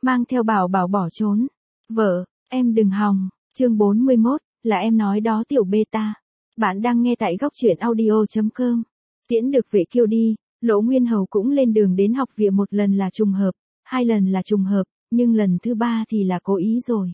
mang theo bảo bảo bỏ trốn. Vợ, em đừng hòng, chương 41, là em nói đó tiểu beta. Bạn đang nghe tại góc truyện audio.com. Tiễn được Vệ Kiêu đi, Lỗ Nguyên Hầu cũng lên đường đến học viện, một lần là trùng hợp, hai lần là trùng hợp, nhưng lần thứ ba thì là cố ý rồi.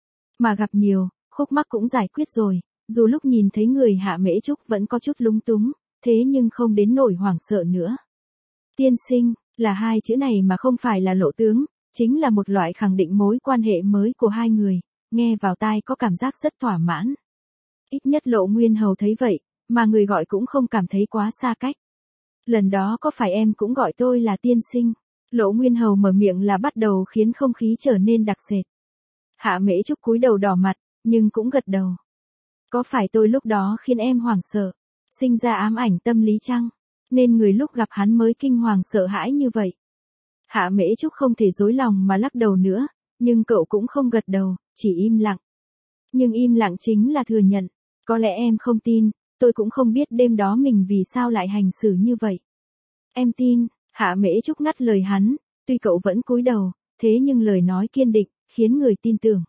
Mà gặp nhiều, khúc mắc cũng giải quyết rồi, dù lúc nhìn thấy người Hạ Mễ Trúc vẫn có chút lúng túng, thế nhưng không đến nỗi hoảng sợ nữa. Tiên sinh, là hai chữ này mà không phải là Lộ tướng, chính là một loại khẳng định mối quan hệ mới của hai người, nghe vào tai có cảm giác rất thỏa mãn. Ít nhất Lộ Nguyên Hầu thấy vậy, mà người gọi cũng không cảm thấy quá xa cách. Lần đó có phải em cũng gọi tôi là tiên sinh? Lộ Nguyên Hầu mở miệng là bắt đầu khiến không khí trở nên đặc sệt. Hạ Mễ Trúc cúi đầu đỏ mặt, nhưng cũng gật đầu. Có phải tôi lúc đó khiến em hoảng sợ, sinh ra ám ảnh tâm lý chăng? Nên người lúc gặp hắn mới kinh hoàng sợ hãi như vậy. Hạ Mễ Trúc không thể dối lòng mà lắc đầu nữa, nhưng cậu cũng không gật đầu, chỉ im lặng. Nhưng im lặng chính là thừa nhận, có lẽ em không tin, tôi cũng không biết đêm đó mình vì sao lại hành xử như vậy. Em tin, Hạ Mễ Trúc ngắt lời hắn, tuy cậu vẫn cúi đầu, thế nhưng lời nói kiên định, khiến người tin tưởng.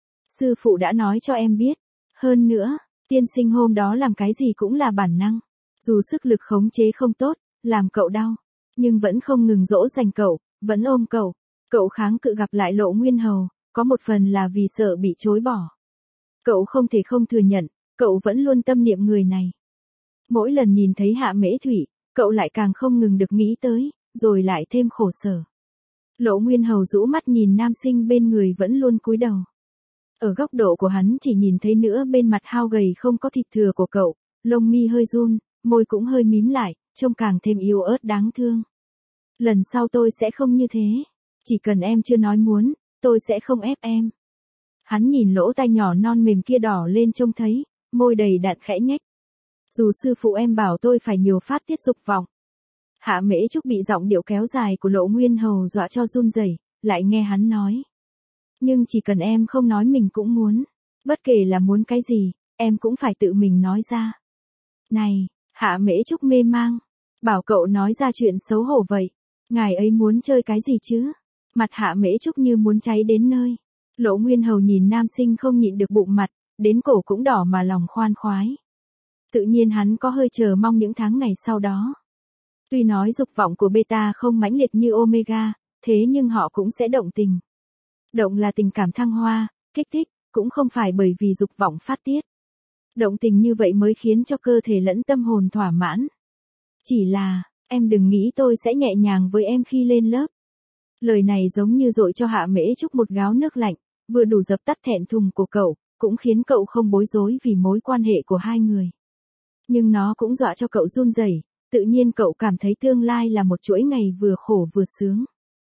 Sư phụ đã nói cho em biết, hơn nữa, tiên sinh hôm đó làm cái gì cũng là bản năng. Dù sức lực khống chế không tốt, làm cậu đau, nhưng vẫn không ngừng dỗ dành cậu, vẫn ôm cậu. Cậu kháng cự gặp lại Lộ Nguyên Hầu, có một phần là vì sợ bị chối bỏ. Cậu không thể không thừa nhận, cậu vẫn luôn tâm niệm người này. Mỗi lần nhìn thấy Hạ Mễ Thủy, cậu lại càng không ngừng được nghĩ tới, rồi lại thêm khổ sở. Lộ Nguyên Hầu rũ mắt nhìn nam sinh bên người vẫn luôn cúi đầu. Ở góc độ của hắn chỉ nhìn thấy nửa bên mặt hao gầy không có thịt thừa của cậu, lông mi hơi run, môi cũng hơi mím lại, trông càng thêm yếu ớt đáng thương. Lần sau tôi sẽ không như thế. Chỉ cần em chưa nói muốn, tôi sẽ không ép em. Hắn nhìn lỗ tai nhỏ non mềm kia đỏ lên trông thấy, môi đầy đặn khẽ nhếch. Dù sư phụ em bảo tôi phải nhiều phát tiết dục vọng. Hạ Mễ Trúc bị giọng điệu kéo dài của Lộ Nguyên Hầu dọa cho run rẩy, lại nghe hắn nói. Nhưng chỉ cần em không nói mình cũng muốn, bất kể là muốn cái gì, em cũng phải tự mình nói ra. Này, Hạ Mễ Trúc mê mang, bảo cậu nói ra chuyện xấu hổ vậy. Ngài ấy muốn chơi cái gì chứ? Mặt Hạ Mễ Trúc như muốn cháy đến nơi. Lộ Nguyên Hầu nhìn nam sinh không nhịn được bụng mặt, đến cổ cũng đỏ mà lòng khoan khoái. Tự nhiên hắn có hơi chờ mong những tháng ngày sau đó. Tuy nói dục vọng của beta không mãnh liệt như omega, thế nhưng họ cũng sẽ động tình. Động là tình cảm thăng hoa, kích thích, cũng không phải bởi vì dục vọng phát tiết. Động tình như vậy mới khiến cho cơ thể lẫn tâm hồn thỏa mãn. Chỉ là, em đừng nghĩ tôi sẽ nhẹ nhàng với em khi lên lớp. Lời này giống như dội cho Hạ Mễ Trúc một gáo nước lạnh, vừa đủ dập tắt thẹn thùng của cậu, cũng khiến cậu không bối rối vì mối quan hệ của hai người. Nhưng nó cũng dọa cho cậu run rẩy, tự nhiên cậu cảm thấy tương lai là một chuỗi ngày vừa khổ vừa sướng.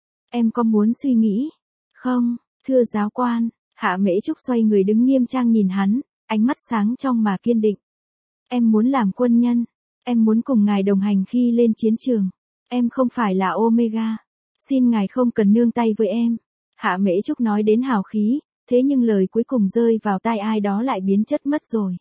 Em có muốn suy nghĩ? Không, thưa giáo quan. Hạ Mễ Trúc xoay người đứng nghiêm trang nhìn hắn, ánh mắt sáng trong mà kiên định. Em muốn làm quân nhân. Em muốn cùng ngài đồng hành khi lên chiến trường. Em không phải là Omega. Xin ngài không cần nương tay với em. Hạ Mễ Trúc nói đến hào khí, thế nhưng lời cuối cùng rơi vào tai ai đó lại biến chất mất rồi.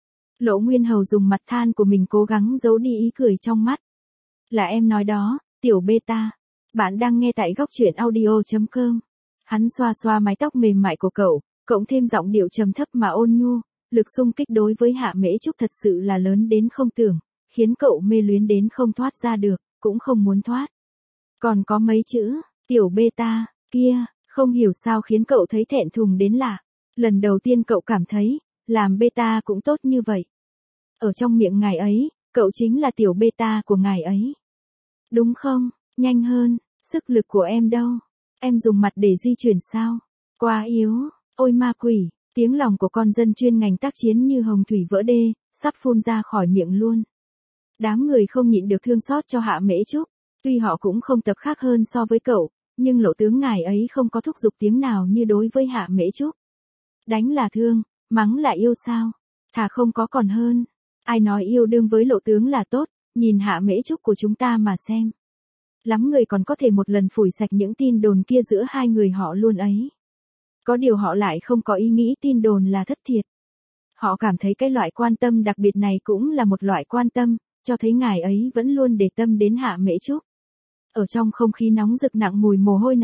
Lộ Nguyên Hầu dùng mặt than của mình cố gắng giấu đi ý cười trong mắt. Là em nói đó, tiểu beta. Bạn đang nghe tại góc truyện audio.com. Hắn xoa xoa mái tóc mềm mại của cậu, cộng thêm giọng điệu trầm thấp mà ôn nhu, lực xung kích đối với Hạ Mễ Trúc thật sự là lớn đến không tưởng, khiến cậu mê luyến đến không thoát ra được, cũng không muốn thoát. Còn có mấy chữ, tiểu beta, kia, không hiểu sao khiến cậu thấy thẹn thùng đến lạ. Lần đầu tiên cậu cảm thấy, làm beta cũng tốt như vậy. Ở trong miệng ngài ấy, cậu chính là tiểu beta của ngài ấy. Đúng không? Nhanh hơn, sức lực của em đâu? Em dùng mặt để di chuyển sao? Quá yếu, ôi ma quỷ, tiếng lòng của con dân chuyên ngành tác chiến như hồng thủy vỡ đê, sắp phun ra khỏi miệng luôn. Đám người không nhịn được thương xót cho Hạ Mễ Trúc, tuy họ cũng không tập khác hơn so với cậu, nhưng Lộ tướng ngài ấy không có thúc giục tiếng nào như đối với Hạ Mễ Trúc. Đánh là thương, mắng là yêu sao? Thà không có còn hơn. Ai nói yêu đương với Lộ tướng là tốt, nhìn Hạ Mễ Trúc của chúng ta mà xem. Lắm người còn có thể một lần phủi sạch những tin đồn kia giữa hai người họ luôn ấy. Có điều họ lại không có ý nghĩ tin đồn là thất thiệt. Họ cảm thấy cái loại quan tâm đặc biệt này cũng là một loại quan tâm, cho thấy ngài ấy vẫn luôn để tâm đến Hạ Mễ Trúc. Ở trong không khí nóng rực nặng mùi mồ hôi này,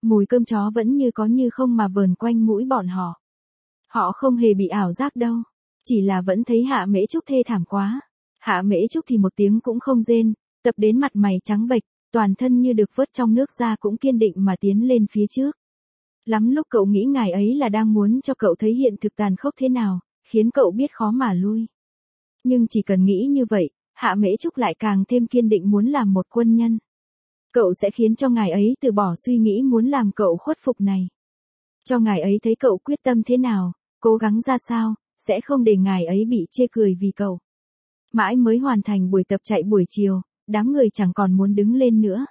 mùi cơm chó vẫn như có như không mà vờn quanh mũi bọn họ. Họ không hề bị ảo giác đâu, chỉ là vẫn thấy Hạ Mễ Trúc thê thảm quá. Hạ Mễ Trúc thì một tiếng cũng không rên, tập đến mặt mày trắng bệch, toàn thân như được vớt trong nước ra cũng kiên định mà tiến lên phía trước. Lắm lúc cậu nghĩ ngài ấy là đang muốn cho cậu thấy hiện thực tàn khốc thế nào, khiến cậu biết khó mà lui. Nhưng chỉ cần nghĩ như vậy, Hạ Mễ Trúc lại càng thêm kiên định muốn làm một quân nhân. Cậu sẽ khiến cho ngài ấy từ bỏ suy nghĩ muốn làm cậu khuất phục này. Cho ngài ấy thấy cậu quyết tâm thế nào, cố gắng ra sao, sẽ không để ngài ấy bị chê cười vì cậu. Mãi mới hoàn thành buổi tập chạy buổi chiều, đám người chẳng còn muốn đứng lên nữa.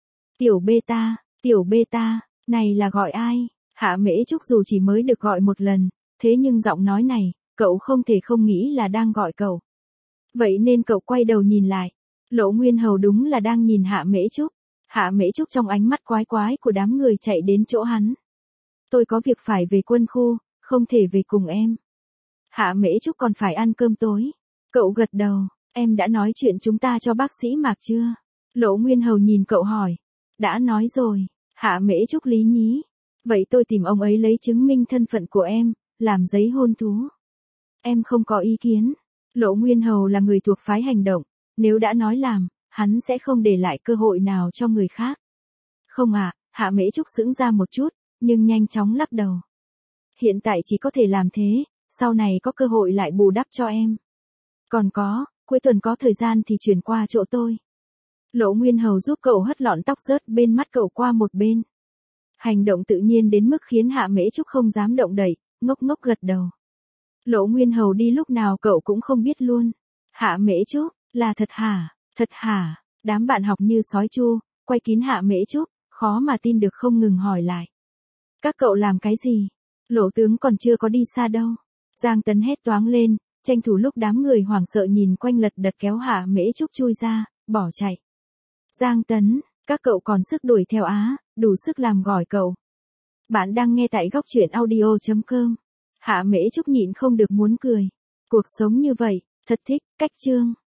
Tiểu beta, này là gọi ai? Hạ Mễ Trúc dù chỉ mới được gọi một lần, thế nhưng giọng nói này, cậu không thể không nghĩ là đang gọi cậu. Vậy nên cậu quay đầu nhìn lại. Lỗ Nguyên Hầu đúng là đang nhìn Hạ Mễ Trúc. Hạ Mễ Trúc trong ánh mắt quái quái của đám người chạy đến chỗ hắn. Tôi có việc phải về quân khu, không thể về cùng em. Hạ Mễ Trúc còn phải ăn cơm tối. Cậu gật đầu, em đã nói chuyện chúng ta cho bác sĩ Mạc chưa? Lỗ Nguyên Hầu nhìn cậu hỏi. Đã nói rồi, Hạ Mễ Trúc lý nhí. Vậy tôi tìm ông ấy lấy chứng minh thân phận của em, làm giấy hôn thú. Em không có ý kiến. Lỗ Nguyên Hầu là người thuộc phái hành động, nếu đã nói làm, hắn sẽ không để lại cơ hội nào cho người khác. Không ạ, Hạ Mễ Trúc sững ra một chút, nhưng nhanh chóng lắc đầu. Hiện tại chỉ có thể làm thế, sau này có cơ hội lại bù đắp cho em. Còn có, cuối tuần có thời gian thì chuyển qua chỗ tôi. Lỗ Nguyên Hầu giúp cậu hất lọn tóc rớt bên mắt cậu qua một bên. Hành động tự nhiên đến mức khiến Hạ Mễ Trúc không dám động đậy, ngốc ngốc gật đầu. Lỗ Nguyên Hầu đi lúc nào cậu cũng không biết luôn. Hạ Mễ Trúc, là thật hả? Thật hả? Đám bạn học như sói chu, quay kín Hạ Mễ Trúc, khó mà tin được không ngừng hỏi lại. Các cậu làm cái gì? Lỗ tướng còn chưa có đi xa đâu. Giang Tấn hét toáng lên, tranh thủ lúc đám người hoảng sợ nhìn quanh lật đật kéo Hạ Mễ Trúc chui ra, bỏ chạy. Giang Tấn, các cậu còn sức đuổi theo á, đủ sức làm gỏi cậu. Bạn đang nghe tại góc truyện audio.com. Hạ Mễ Trúc nhịn không được muốn cười. Cuộc sống như vậy, thật thích, cách chương.